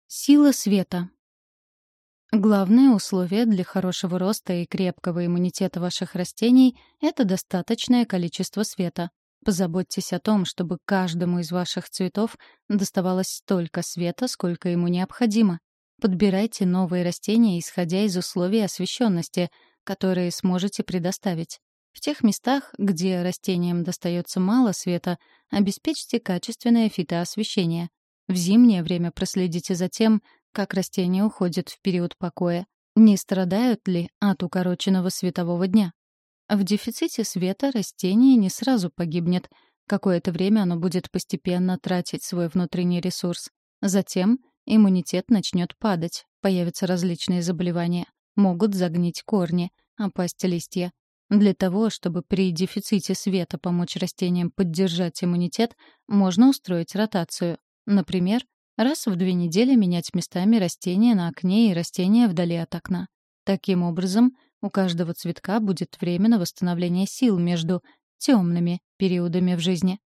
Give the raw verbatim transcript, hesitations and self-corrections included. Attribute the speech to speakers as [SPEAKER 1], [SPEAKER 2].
[SPEAKER 1] Сила света. Главное условие для хорошего роста и крепкого иммунитета ваших растений — это достаточное количество света. Позаботьтесь о том, чтобы каждому из ваших цветов доставалось столько света, сколько ему необходимо. Подбирайте новые растения, исходя из условий освещенности, которые сможете предоставить. В тех местах, где растениям достается мало света, обеспечьте качественное фитоосвещение. В зимнее время проследите за тем, как растения уходят в период покоя. Не страдают ли от укороченного светового дня? В дефиците света растение не сразу погибнет. Какое-то время оно будет постепенно тратить свой внутренний ресурс. Затем иммунитет начнет падать, появятся различные заболевания, могут загнить корни, опасть листья. Для того, чтобы при дефиците света помочь растениям поддержать иммунитет, можно устроить ротацию. Например, раз в две недели менять местами растения на окне и растения вдали от окна. Таким образом, у каждого цветка будет время на восстановление сил между темными периодами в жизни.